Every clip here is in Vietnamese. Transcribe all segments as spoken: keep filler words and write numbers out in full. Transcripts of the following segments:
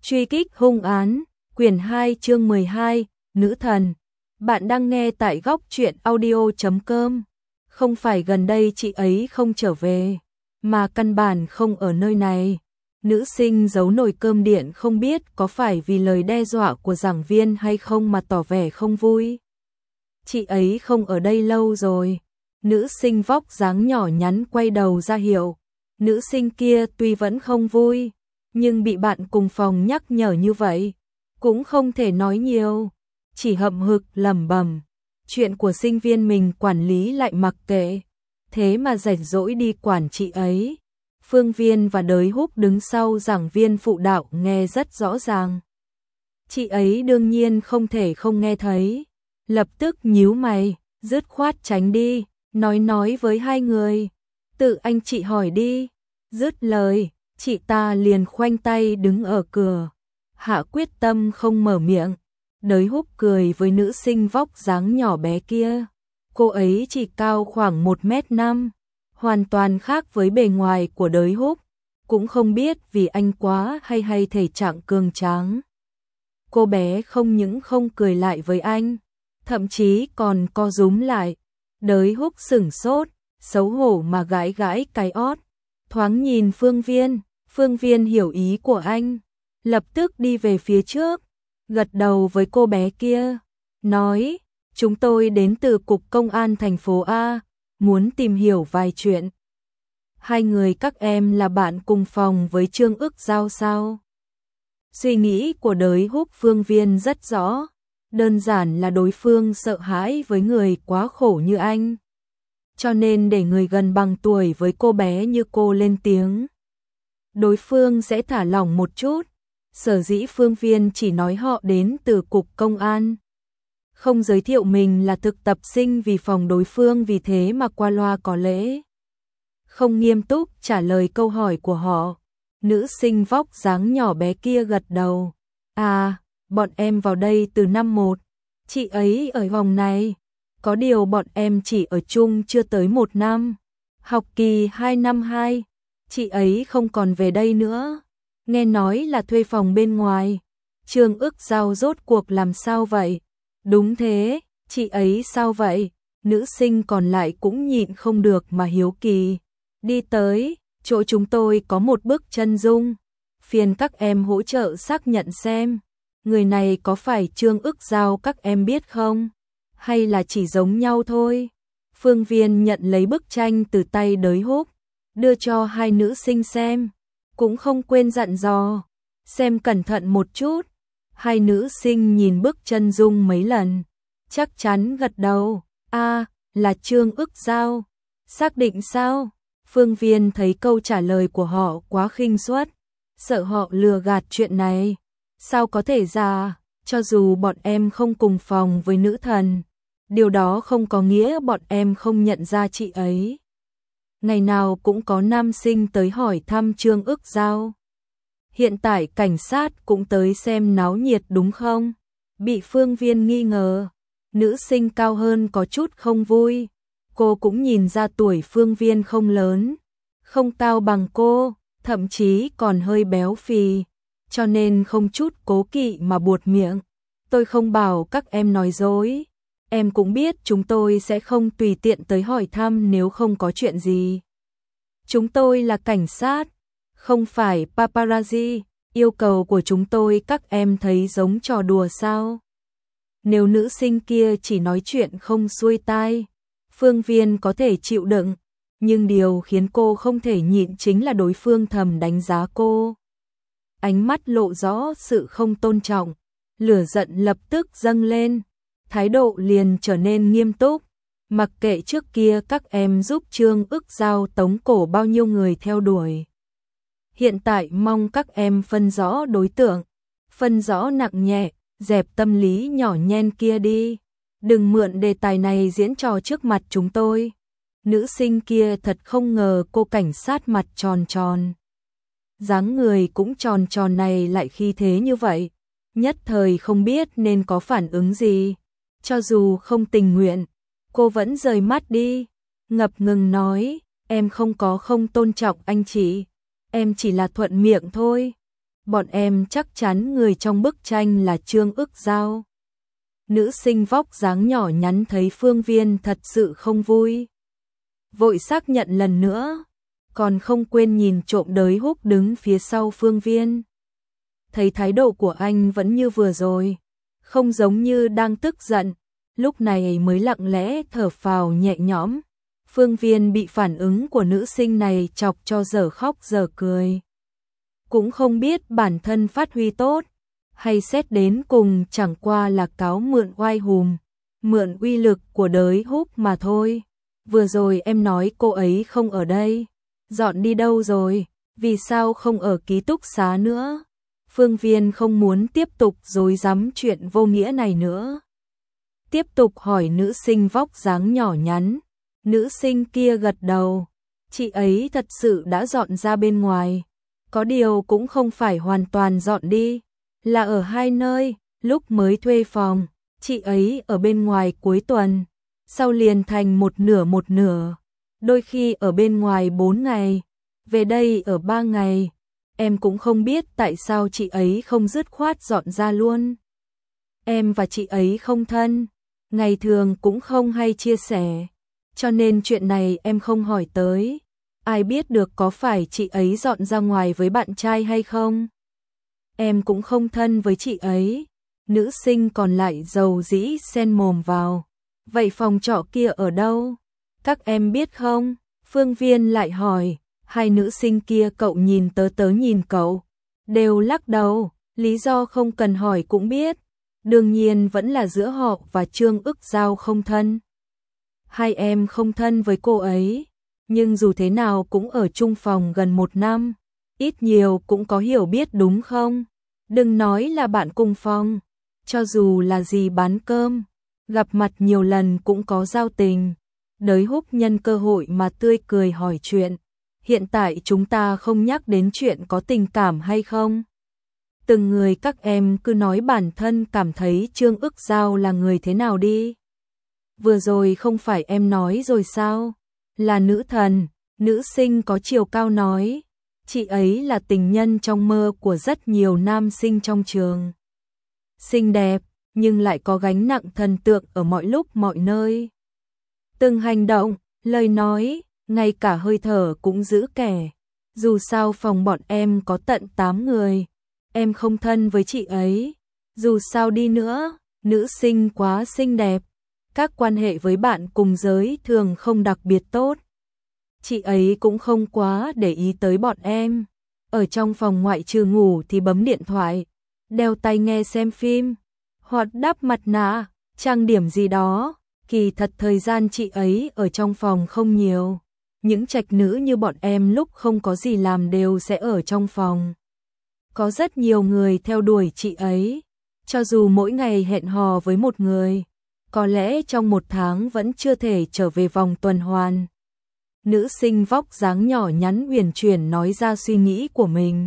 Truy kích hung án, quyển hai chương mười hai, Nữ thần. Bạn đang nghe tại góc truyện audio chấm com. Không phải gần đây chị ấy không trở về, mà căn bản không ở nơi này. Nữ sinh giấu nồi cơm điện không biết có phải vì lời đe dọa của giảng viên hay không mà tỏ vẻ không vui. Chị ấy không ở đây lâu rồi. Nữ sinh vóc dáng nhỏ nhắn quay đầu ra hiệu. Nữ sinh kia tuy vẫn không vui, nhưng bị bạn cùng phòng nhắc nhở như vậy, cũng không thể nói nhiều, chỉ hậm hực lẩm bẩm. Chuyện của sinh viên mình quản lý lại mặc kệ, thế mà rảnh rỗi đi quản chị ấy. Phương Viên và Đới Húc đứng sau giảng viên phụ đạo nghe rất rõ ràng. Chị ấy đương nhiên không thể không nghe thấy, lập tức nhíu mày, dứt khoát tránh đi, nói nói với hai người, tự anh chị hỏi đi. Dứt lời, chị ta liền khoanh tay đứng ở cửa, hạ quyết tâm không mở miệng. Đới Húc cười với nữ sinh vóc dáng nhỏ bé kia. Cô ấy chỉ cao khoảng một mét năm, hoàn toàn khác với bề ngoài của Đới Húc, cũng không biết vì anh quá hay hay thể trạng cường tráng. Cô bé không những không cười lại với anh, thậm chí còn co rúm lại. Đới Húc sửng sốt, xấu hổ mà gãi gãi cái ót. Thoáng nhìn Phương Viên, Phương Viên hiểu ý của anh, lập tức đi về phía trước, gật đầu với cô bé kia, nói, chúng tôi đến từ Cục Công an thành phố A, muốn tìm hiểu vài chuyện. Hai người các em là bạn cùng phòng với Trương Ức Giao sao? Suy nghĩ của Đới Húc Phương Viên rất rõ, đơn giản là đối phương sợ hãi với người quá khổ như anh, cho nên để người gần bằng tuổi với cô bé như cô lên tiếng, đối phương sẽ thả lỏng một chút. Sở dĩ Phương Viên chỉ nói họ đến từ Cục Công an, không giới thiệu mình là thực tập sinh vì phòng đối phương vì thế mà qua loa có lễ, không nghiêm túc trả lời câu hỏi của họ. Nữ sinh vóc dáng nhỏ bé kia gật đầu. À, bọn em vào đây từ năm một, chị ấy ở vòng này. Có điều bọn em chỉ ở chung chưa tới một năm, học kỳ hai năm hai, chị ấy không còn về đây nữa. Nghe nói là thuê phòng bên ngoài. Trương Ức Giao rốt cuộc làm sao vậy? Đúng thế, chị ấy sao vậy? Nữ sinh còn lại cũng nhịn không được mà hiếu kỳ. Đi tới, chỗ chúng tôi có một bức chân dung, phiền các em hỗ trợ xác nhận xem, người này có phải Trương Ức Giao các em biết không? Hay là chỉ giống nhau thôi? Phương Viên nhận lấy bức tranh từ tay Đới Húc, đưa cho hai nữ sinh xem, cũng không quên dặn dò, xem cẩn thận một chút. Hai nữ sinh nhìn bức chân dung mấy lần, chắc chắn gật đầu. A, là Trương Ức Giao. Xác định sao? Phương Viên thấy câu trả lời của họ quá khinh suất, sợ họ lừa gạt chuyện này. Sao có thể ra, cho dù bọn em không cùng phòng với nữ thần, điều đó không có nghĩa bọn em không nhận ra chị ấy. Ngày nào cũng có nam sinh tới hỏi thăm Trương Ức Giao. Hiện tại cảnh sát cũng tới xem náo nhiệt đúng không? Bị Phương Viên nghi ngờ, nữ sinh cao hơn có chút không vui. Cô cũng nhìn ra tuổi Phương Viên không lớn, không cao bằng cô, thậm chí còn hơi béo phì, cho nên không chút cố kỵ mà buột miệng. Tôi không bảo các em nói dối. Em cũng biết chúng tôi sẽ không tùy tiện tới hỏi thăm nếu không có chuyện gì. Chúng tôi là cảnh sát, không phải paparazzi, yêu cầu của chúng tôi các em thấy giống trò đùa sao? Nếu nữ sinh kia chỉ nói chuyện không xuôi tai, Phương Viên có thể chịu đựng, nhưng điều khiến cô không thể nhịn chính là đối phương thầm đánh giá cô. Ánh mắt lộ rõ sự không tôn trọng, lửa giận lập tức dâng lên, thái độ liền trở nên nghiêm túc. Mặc kệ trước kia các em giúp Trương Ức Giao tống cổ bao nhiêu người theo đuổi, hiện tại mong các em phân rõ đối tượng, phân rõ nặng nhẹ, dẹp tâm lý nhỏ nhen kia đi. Đừng mượn đề tài này diễn trò trước mặt chúng tôi. Nữ sinh kia thật không ngờ cô cảnh sát mặt tròn tròn, dáng người cũng tròn tròn này lại khí thế như vậy, nhất thời không biết nên có phản ứng gì. Cho dù không tình nguyện, cô vẫn rời mắt đi, ngập ngừng nói, em không có không tôn trọng anh chị, em chỉ là thuận miệng thôi. bọn em chắc chắn người trong bức tranh là Trương Ức Giao. Nữ sinh vóc dáng nhỏ nhắn thấy Phương Viên thật sự không vui. Vội xác nhận lần nữa, còn không quên nhìn trộm Đới Húc đứng phía sau Phương Viên. Thấy thái độ của anh vẫn như vừa rồi, không giống như đang tức giận, lúc này mới lặng lẽ thở phào nhẹ nhõm. Phương Viên bị phản ứng của nữ sinh này chọc cho dở khóc dở cười. Cũng không biết bản thân phát huy tốt, hay xét đến cùng chẳng qua là cáo mượn oai hùm, mượn uy lực của Đới Húc mà thôi. Vừa rồi em nói cô ấy không ở đây, dọn đi đâu rồi, vì sao không ở ký túc xá nữa? Phương Viên không muốn tiếp tục dối rắm chuyện vô nghĩa này nữa. Tiếp tục hỏi nữ sinh vóc dáng nhỏ nhắn, nữ sinh kia gật đầu, chị ấy thật sự đã dọn ra bên ngoài, có điều cũng không phải hoàn toàn dọn đi, là ở hai nơi, lúc mới thuê phòng, chị ấy ở bên ngoài cuối tuần, sau liền thành một nửa một nửa, đôi khi ở bên ngoài bốn ngày, về đây ở ba ngày. Em cũng không biết tại sao chị ấy không dứt khoát dọn ra luôn. Em và chị ấy không thân, ngày thường cũng không hay chia sẻ, cho nên chuyện này em không hỏi tới. Ai biết được có phải chị ấy dọn ra ngoài với bạn trai hay không? Em cũng không thân với chị ấy. Nữ sinh còn lại dầu dĩ xen mồm vào. Vậy phòng trọ kia ở đâu? Các em biết không? Phương Viên lại hỏi. Hai nữ sinh kia cậu nhìn tớ tớ nhìn cậu, đều lắc đầu, lý do không cần hỏi cũng biết, đương nhiên vẫn là giữa họ và Trương Ức Giao không thân. Hai em không thân với cô ấy, nhưng dù thế nào cũng ở chung phòng gần một năm, ít nhiều cũng có hiểu biết đúng không? Đừng nói là bạn cùng phòng, cho dù là gì bán cơm, gặp mặt nhiều lần cũng có giao tình. Đới Húc nhân cơ hội mà tươi cười hỏi chuyện. Hiện tại chúng ta không nhắc đến chuyện có tình cảm hay không. Từng người các em cứ nói bản thân cảm thấy Trương Ức Giao là người thế nào đi. Vừa rồi không phải em nói rồi sao? Là nữ thần, nữ sinh có chiều cao nói. Chị ấy là tình nhân trong mơ của rất nhiều nam sinh trong trường. Xinh đẹp, nhưng lại có gánh nặng thần tượng ở mọi lúc mọi nơi. Từng hành động, lời nói, ngay cả hơi thở cũng giữ kẻ. Dù sao phòng bọn em có tận tám người, em không thân với chị ấy. Dù sao đi nữa, nữ sinh quá xinh đẹp, các quan hệ với bạn cùng giới thường không đặc biệt tốt. Chị ấy cũng không quá để ý tới bọn em. Ở trong phòng ngoại trừ ngủ thì bấm điện thoại, đeo tai nghe xem phim, hoặc đắp mặt nạ, trang điểm gì đó. Kỳ thật thời gian chị ấy ở trong phòng không nhiều. Những trạch nữ như bọn em lúc không có gì làm đều sẽ ở trong phòng. Có rất nhiều người theo đuổi chị ấy. Cho dù mỗi ngày hẹn hò với một người, có lẽ trong một tháng vẫn chưa thể trở về vòng tuần hoàn. Nữ sinh vóc dáng nhỏ nhắn uyển chuyển nói ra suy nghĩ của mình.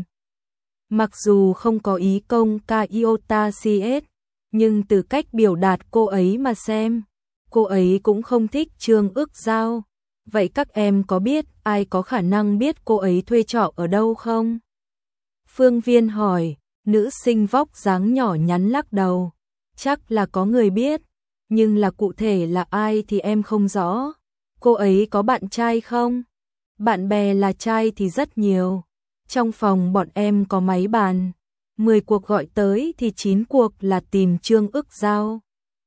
Mặc dù không có ý công ca iota cs, nhưng từ cách biểu đạt cô ấy mà xem, cô ấy cũng không thích Trương Ức Giao. Vậy các em có biết ai có khả năng biết cô ấy thuê trọ ở đâu không? Phương Viên hỏi, nữ sinh vóc dáng nhỏ nhắn lắc đầu. Chắc là có người biết, nhưng là cụ thể là ai thì em không rõ. Cô ấy có bạn trai không? Bạn bè là trai thì rất nhiều. Trong phòng bọn em có máy bàn, mười cuộc gọi tới thì chín cuộc là tìm Trương Ức Giao.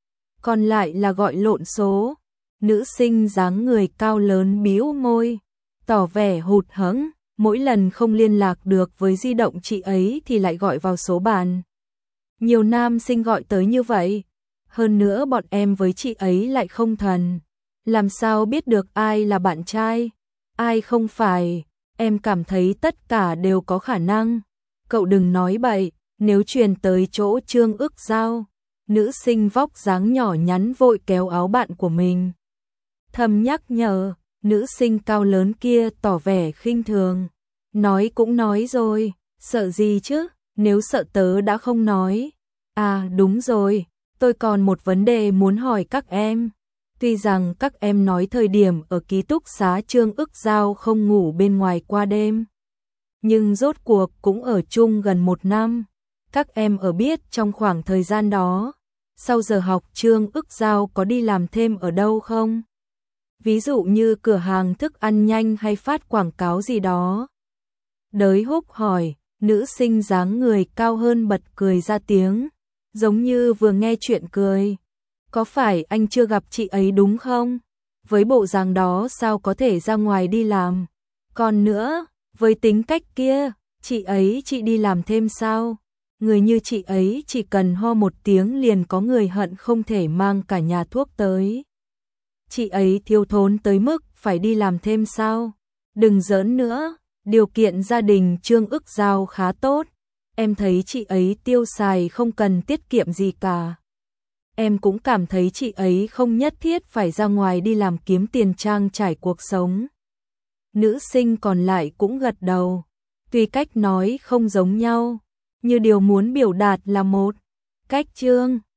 Còn lại là gọi lộn số. Nữ sinh dáng người cao lớn bĩu môi, tỏ vẻ hụt hẫng, mỗi lần không liên lạc được với di động chị ấy thì lại gọi vào số bàn. Nhiều nam sinh gọi tới như vậy, hơn nữa bọn em với chị ấy lại không thân, làm sao biết được ai là bạn trai, ai không phải, em cảm thấy tất cả đều có khả năng. Cậu đừng nói bậy, nếu truyền tới chỗ Trương Ức Giao. Nữ sinh vóc dáng nhỏ nhắn vội kéo áo bạn của mình. Thầm nhắc nhở, nữ sinh cao lớn kia tỏ vẻ khinh thường. Nói cũng nói rồi, sợ gì chứ, nếu sợ tớ đã không nói. À đúng rồi, tôi còn một vấn đề muốn hỏi các em. Tuy rằng các em nói thời điểm ở ký túc xá Trương Ức Giao không ngủ bên ngoài qua đêm, nhưng rốt cuộc cũng ở chung gần một năm. Các em ở biết trong khoảng thời gian đó, sau giờ học Trương Ức Giao có đi làm thêm ở đâu không? Ví dụ như cửa hàng thức ăn nhanh hay phát quảng cáo gì đó. Đới Húc hỏi, nữ sinh dáng người cao hơn bật cười ra tiếng, giống như vừa nghe chuyện cười. Có phải anh chưa gặp chị ấy đúng không? Với bộ dáng đó sao có thể ra ngoài đi làm? Còn nữa, với tính cách kia, chị ấy chị đi làm thêm sao? Người như chị ấy chỉ cần ho một tiếng liền có người hận không thể mang cả nhà thuốc tới. Chị ấy thiếu thốn tới mức phải đi làm thêm sao? Đừng giỡn nữa, điều kiện gia đình Trương Ức Giao khá tốt. Em thấy chị ấy tiêu xài không cần tiết kiệm gì cả. Em cũng cảm thấy chị ấy không nhất thiết phải ra ngoài đi làm kiếm tiền trang trải cuộc sống. Nữ sinh còn lại cũng gật đầu. Tuy cách nói không giống nhau, như điều muốn biểu đạt là một. Cách Trương